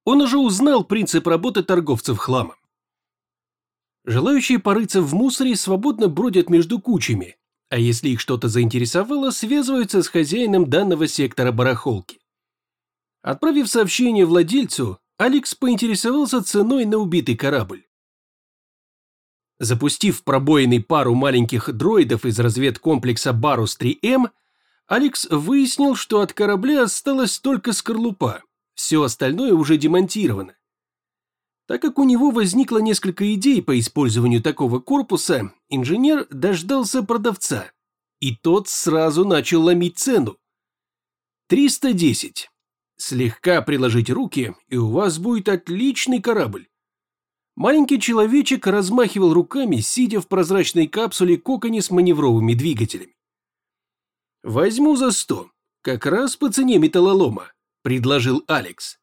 Он уже узнал принцип работы торговцев хламом. Желающие порыться в мусоре свободно бродят между кучами, а если их что-то заинтересовало, связываются с хозяином данного сектора барахолки. Отправив сообщение владельцу, Алекс поинтересовался ценой на убитый корабль. Запустив в пробоины пару маленьких дроидов из разведкомплекса Барус-3М, Алекс выяснил, что от корабля осталась только скорлупа, все остальное уже демонтировано. Так как у него возникло несколько идей по использованию такого корпуса, инженер дождался продавца, и тот сразу начал ломить цену. 310. Слегка приложить руки, и у вас будет отличный корабль. Маленький человечек размахивал руками, сидя в прозрачной капсуле-коконе с маневровыми двигателями. «Возьму за 100, как раз по цене металлолома», – предложил Алекс.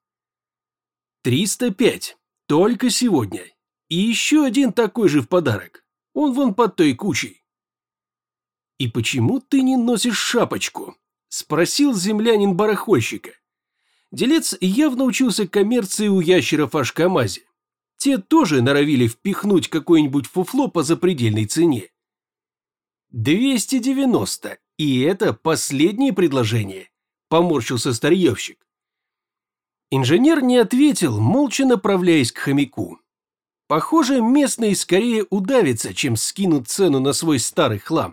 305. Только сегодня. И еще один такой же в подарок. Он вон под той кучей. «И почему ты не носишь шапочку?» – спросил землянин барахольщика. Делец явно учился коммерции у ящеров Ашкамази. Те тоже норовили впихнуть какое-нибудь фуфло по запредельной цене. 290, и это последнее предложение, поморщился старьевщик. Инженер не ответил, молча направляясь к хомяку. Похоже, местные скорее удавятся, чем скинут цену на свой старый хлам.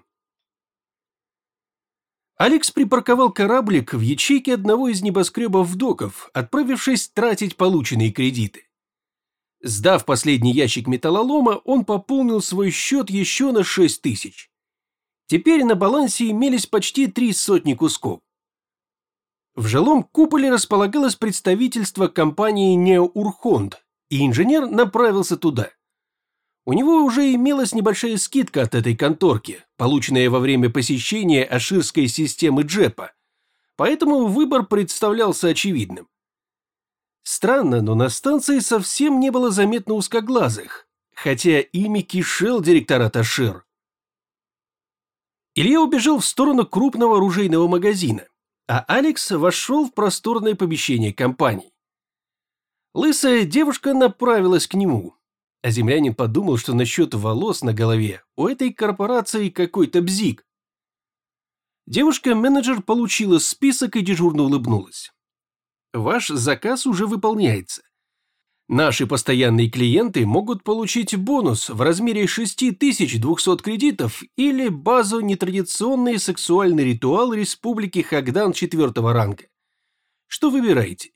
Алекс припарковал кораблик в ячейке одного из небоскребов доков, отправившись тратить полученные кредиты. Сдав последний ящик металлолома, он пополнил свой счет еще на 6000. Теперь на балансе имелись почти 300 кусков. В жилом куполе располагалось представительство компании Неоурхонд, и инженер направился туда. У него уже имелась небольшая скидка от этой конторки, полученная во время посещения аширской системы Джепа, поэтому выбор представлялся очевидным. Странно, но на станции совсем не было заметно узкоглазых, хотя ими кишел директорат Ашир. Илья убежал в сторону крупного оружейного магазина, а Алекс вошел в просторное помещение компании. Лысая девушка направилась к нему, а землянин подумал, что насчет волос на голове у этой корпорации какой-то бзик. Девушка-менеджер получила список и дежурно улыбнулась. Ваш заказ уже выполняется. Наши постоянные клиенты могут получить бонус в размере 6200 кредитов или базу «Нетрадиционный сексуальный ритуал Республики Хагдан 4-го ранга». Что выбираете?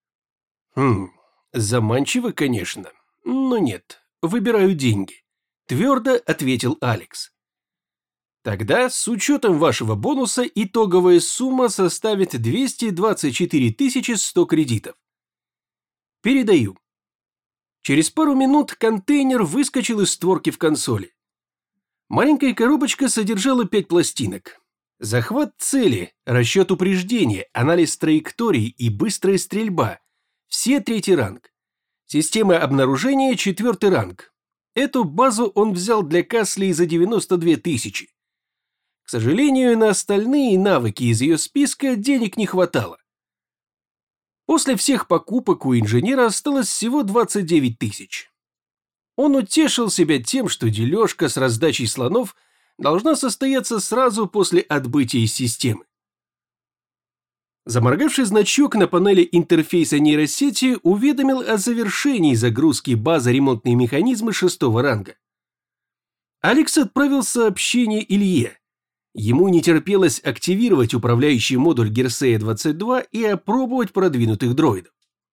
Заманчиво, конечно, но нет, выбираю деньги, твердо ответил Алекс. Тогда с учетом вашего бонуса итоговая сумма составит 224 100 кредитов. Передаю. Через пару минут контейнер выскочил из створки в консоли. Маленькая коробочка содержала 5 пластинок. Захват цели, расчет упреждения, анализ траекторий и быстрая стрельба. Все 3-й ранг. Система обнаружения 4-й ранг. Эту базу он взял для Касли за 92 000. К сожалению, на остальные навыки из ее списка денег не хватало. После всех покупок у инженера осталось всего 29 000. Он утешил себя тем, что дележка с раздачей слонов должна состояться сразу после отбытия из системы. Заморгавший значок на панели интерфейса нейросети уведомил о завершении загрузки базы ремонтные механизмы 6-го ранга. Алекс отправил сообщение Илье. Ему не терпелось активировать управляющий модуль Герсея-22 и опробовать продвинутых дроидов.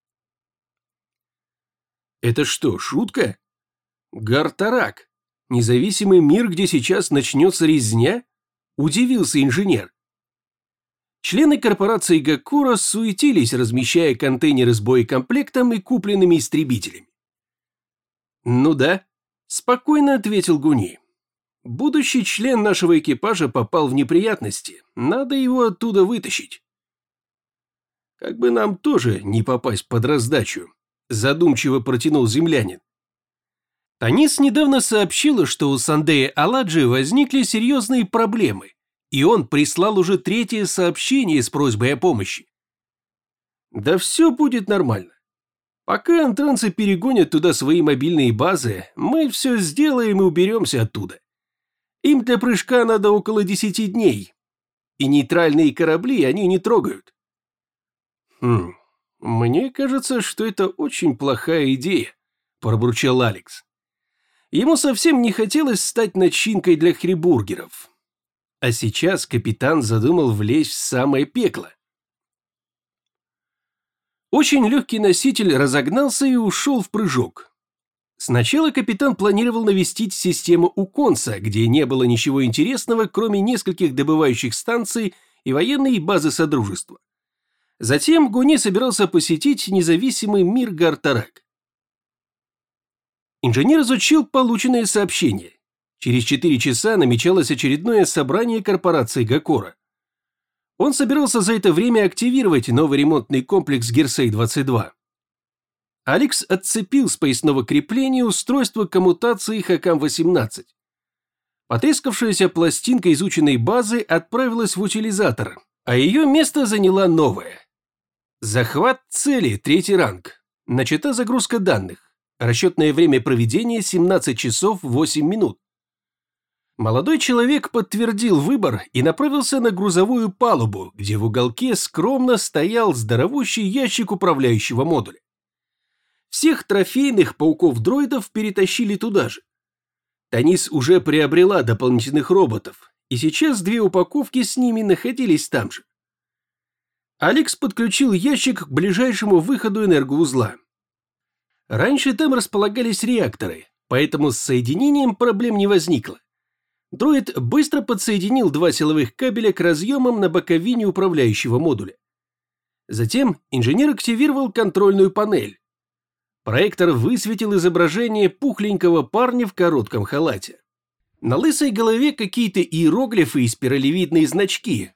Это что, шутка? Гартарак? Независимый мир, где сейчас начнется резня? Удивился инженер. Члены корпорации Гакура суетились, размещая контейнеры с боекомплектом и купленными истребителями. Ну да, спокойно ответил Гуни. Будущий член нашего экипажа попал в неприятности, надо его оттуда вытащить. Как бы нам тоже не попасть под раздачу, задумчиво протянул землянин. Танис недавно сообщила, что у Сандея Аладжи возникли серьезные проблемы, и он прислал уже 3-е сообщение с просьбой о помощи. Да все будет нормально. Пока антранцы перегонят туда свои мобильные базы, мы все сделаем и уберемся оттуда. Им для прыжка надо около 10 дней, и нейтральные корабли они не трогают. Мне кажется, что это очень плохая идея, пробурчал Алекс. Ему совсем не хотелось стать начинкой для хрибургеров. А сейчас капитан задумал влезть в самое пекло. Очень легкий носитель разогнался и ушел в прыжок. Сначала капитан планировал навестить систему Уконса, где не было ничего интересного, кроме нескольких добывающих станций и военной базы Содружества. Затем Гуни собирался посетить независимый мир Гартарак. Инженер изучил полученные сообщения. Через 4 часа намечалось очередное собрание корпорации Гакора. Он собирался за это время активировать новый ремонтный комплекс Герсей-22. Алекс отцепил с поясного крепления устройство коммутации Хакам-18. Потрескавшаяся пластинка изученной базы отправилась в утилизатор, а ее место заняла новая. Захват цели, 3-й ранг. Начата загрузка данных. Расчетное время проведения 17 часов 8 минут. Молодой человек подтвердил выбор и направился на грузовую палубу, где в уголке скромно стоял здоровущий ящик управляющего модуля. Всех трофейных пауков-дроидов перетащили туда же. Танис уже приобрела дополнительных роботов, и сейчас 2 упаковки с ними находились там же. Алекс подключил ящик к ближайшему выходу энергоузла. Раньше там располагались реакторы, поэтому с соединением проблем не возникло. Дроид быстро подсоединил 2 силовых кабеля к разъемам на боковине управляющего модуля. Затем инженер активировал контрольную панель. Проектор высветил изображение пухленького парня в коротком халате. На лысой голове какие-то иероглифы и спиралевидные значки.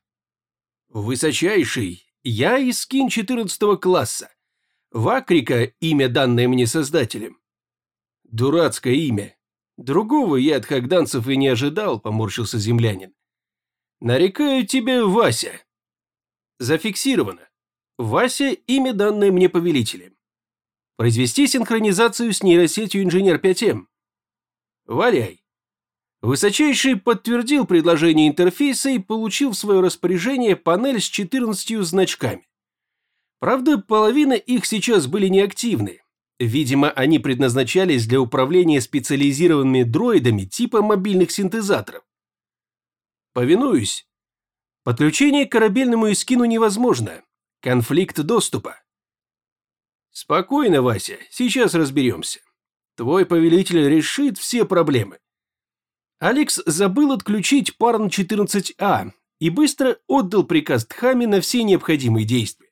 Высочайший, я Искин 14 класса. Вакрика, имя, данное мне создателем. Дурацкое имя. Другого я от хагданцев и не ожидал, поморщился землянин. Нарекаю тебя Вася. Зафиксировано. Вася, имя, данное мне повелителем. Произвести синхронизацию с нейросетью Инженер-5М. Валяй. Высочайший подтвердил предложение интерфейса и получил в свое распоряжение панель с 14 значками. Правда, половина их сейчас были неактивны. Видимо, они предназначались для управления специализированными дроидами типа мобильных синтезаторов. Повинуюсь. Подключение к корабельному эскину невозможно. Конфликт доступа. Спокойно, Вася, сейчас разберемся. Твой повелитель решит все проблемы. Алекс забыл отключить Парн-14А и быстро отдал приказ Тхаме на все необходимые действия.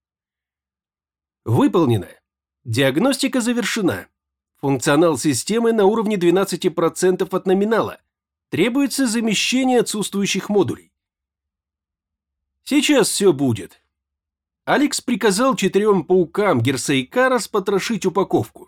Выполнено. Диагностика завершена. Функционал системы на уровне 12% от номинала. Требуется замещение отсутствующих модулей. Сейчас все будет. Алекс приказал 4 паукам Герсейка распотрошить упаковку.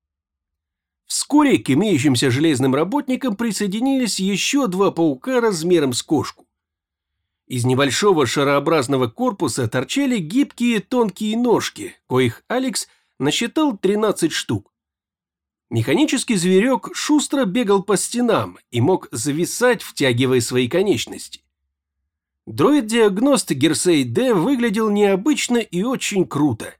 Вскоре к имеющимся железным работникам присоединились еще 2 паука размером с кошку. Из небольшого шарообразного корпуса торчали гибкие тонкие ножки, коих Алекс насчитал 13 штук. Механический зверек шустро бегал по стенам и мог зависать, втягивая свои конечности. Дроид-диагност Герсей-Д выглядел необычно и очень круто.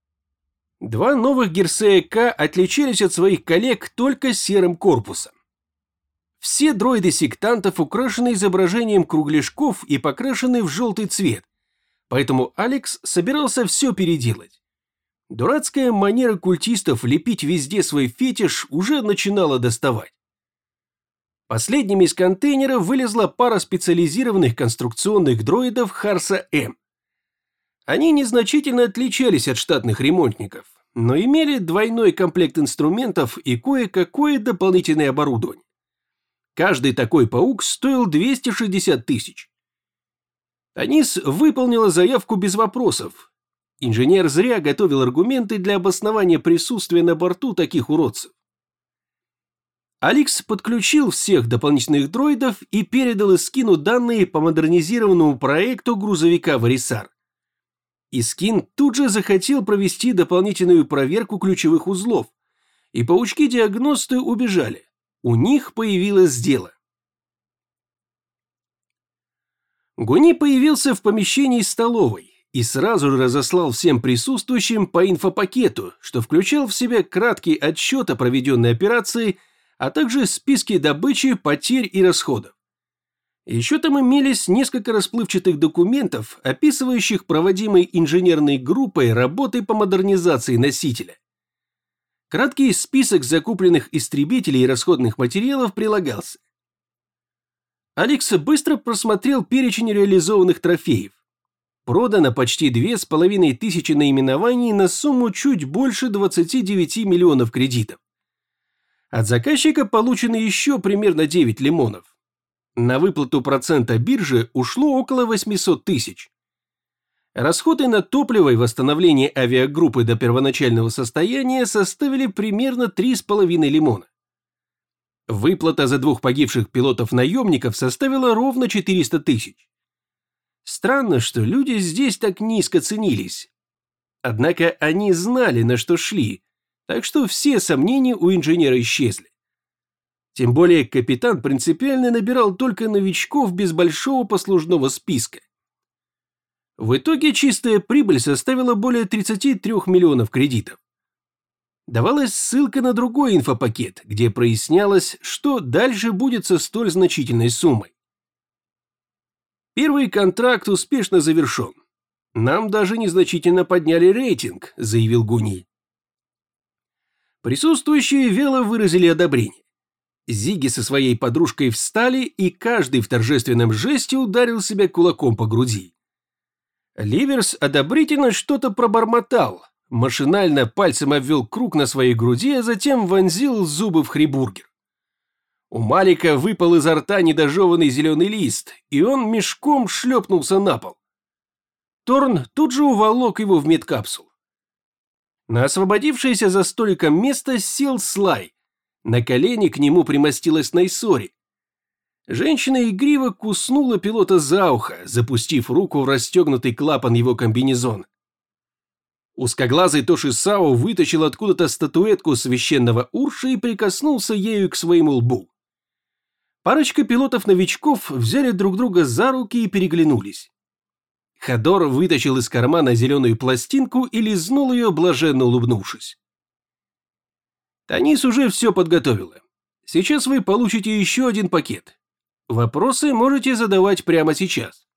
2 новых Герсея-К отличались от своих коллег только серым корпусом. Все дроиды сектантов украшены изображением кругляшков и покрашены в желтый цвет, поэтому Алекс собирался все переделать. Дурацкая манера культистов лепить везде свой фетиш уже начинала доставать. Последними из контейнера вылезла пара специализированных конструкционных дроидов Харса-М. Они незначительно отличались от штатных ремонтников, но имели двойной комплект инструментов и кое-какое дополнительное оборудование. Каждый такой паук стоил 260 тысяч. Танис выполнила заявку без вопросов. Инженер зря готовил аргументы для обоснования присутствия на борту таких уродцев. Алекс подключил всех дополнительных дроидов и передал Искину данные по модернизированному проекту грузовика Варисар. Искин тут же захотел провести дополнительную проверку ключевых узлов, и паучки-диагносты убежали. У них появилось дело. Гуни появился в помещении столовой и сразу же разослал всем присутствующим по инфопакету, что включал в себя краткий отчет о проведенной операции, а также списки добычи, потерь и расходов. Еще там имелись несколько расплывчатых документов, описывающих проводимой инженерной группой работы по модернизации носителя. Краткий список закупленных истребителей и расходных материалов прилагался. Алекс быстро просмотрел перечень реализованных трофеев. Продано почти 2500 наименований на сумму чуть больше 29 миллионов кредитов. От заказчика получено еще примерно 9 лимонов. На выплату процента биржи ушло около 800 тысяч. Расходы на топливо и восстановление авиагруппы до первоначального состояния составили примерно 3,5 лимона. Выплата за 2 погибших пилотов-наемников составила ровно 400 тысяч. Странно, что люди здесь так низко ценились. Однако они знали, на что шли, так что все сомнения у инженера исчезли. Тем более капитан принципиально набирал только новичков без большого послужного списка. В итоге чистая прибыль составила более 33 миллионов кредитов. Давалась ссылка на другой инфопакет, где прояснялось, что дальше будет со столь значительной суммой. Первый контракт успешно завершен. Нам даже незначительно подняли рейтинг, заявил Гуни. Присутствующие вяло выразили одобрение. Зиги со своей подружкой встали, и каждый в торжественном жесте ударил себя кулаком по груди. Ливерс одобрительно что-то пробормотал, машинально пальцем обвел круг на своей груди, а затем вонзил зубы в хрибургер. У Малика выпал изо рта недожеванный зеленый лист, и он мешком шлепнулся на пол. Торн тут же уволок его в медкапсулу. На освободившееся за столиком место сел Слай. На колени к нему примостилась Найсори. Женщина игриво куснула пилота за ухо, запустив руку в расстегнутый клапан его комбинезона. Узкоглазый Тошисао вытащил откуда-то статуэтку священного Урша и прикоснулся ею к своему лбу. Парочка пилотов-новичков взяли друг друга за руки и переглянулись. Ходор вытащил из кармана зеленую пластинку и лизнул ее, блаженно улыбнувшись. Танис уже все подготовила. Сейчас вы получите еще один пакет. Вопросы можете задавать прямо сейчас.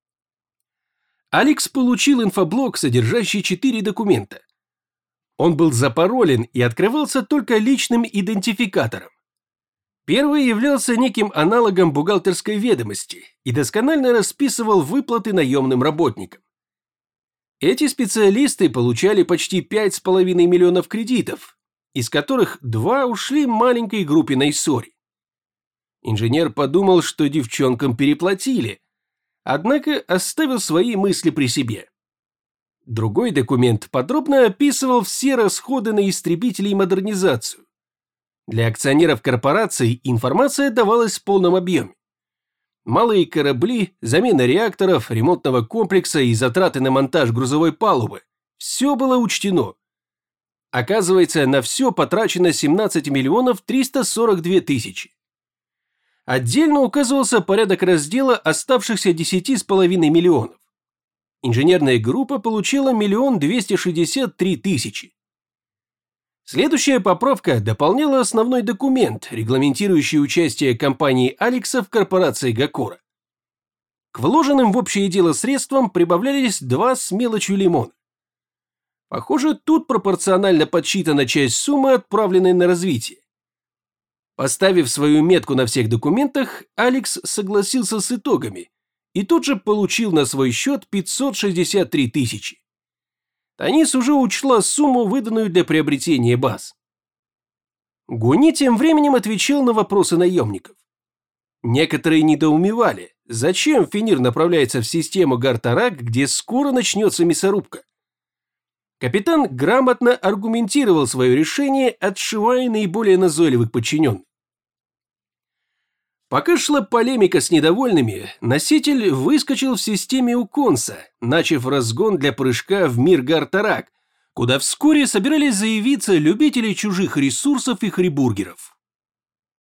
Алекс получил инфоблок, содержащий 4 документа. Он был запаролен и открывался только личным идентификатором. Первый являлся неким аналогом бухгалтерской ведомости и досконально расписывал выплаты наемным работникам. Эти специалисты получали почти 5,5 миллионов кредитов, из которых 2 ушли маленькой группе Найсори. Инженер подумал, что девчонкам переплатили, однако оставил свои мысли при себе. Другой документ подробно описывал все расходы на истребители и модернизацию. Для акционеров корпораций информация давалась в полном объеме. Малые корабли, замена реакторов, ремонтного комплекса и затраты на монтаж грузовой палубы – все было учтено. Оказывается, на все потрачено 17 миллионов 342 тысячи. Отдельно указывался порядок раздела оставшихся 10,5 миллионов. Инженерная группа получила 1 263 000. Следующая поправка дополняла основной документ, регламентирующий участие компании Алекса в корпорации Гакора. К вложенным в общее дело средствам прибавлялись 2 с мелочью лимона. Похоже, тут пропорционально подсчитана часть суммы, отправленной на развитие. Поставив свою метку на всех документах, Алекс согласился с итогами и тут же получил на свой счет 563 000. Танис уже учла сумму, выданную для приобретения баз. Гуни тем временем отвечал на вопросы наемников. Некоторые недоумевали, зачем Фенир направляется в систему Гартарак, где скоро начнется мясорубка. Капитан грамотно аргументировал свое решение, отшивая наиболее назойливых подчиненных. Пока шла полемика с недовольными, носитель выскочил в системе Уконса, начав разгон для прыжка в мир Гартарак, куда вскоре собирались заявиться любители чужих ресурсов и хрибургеров.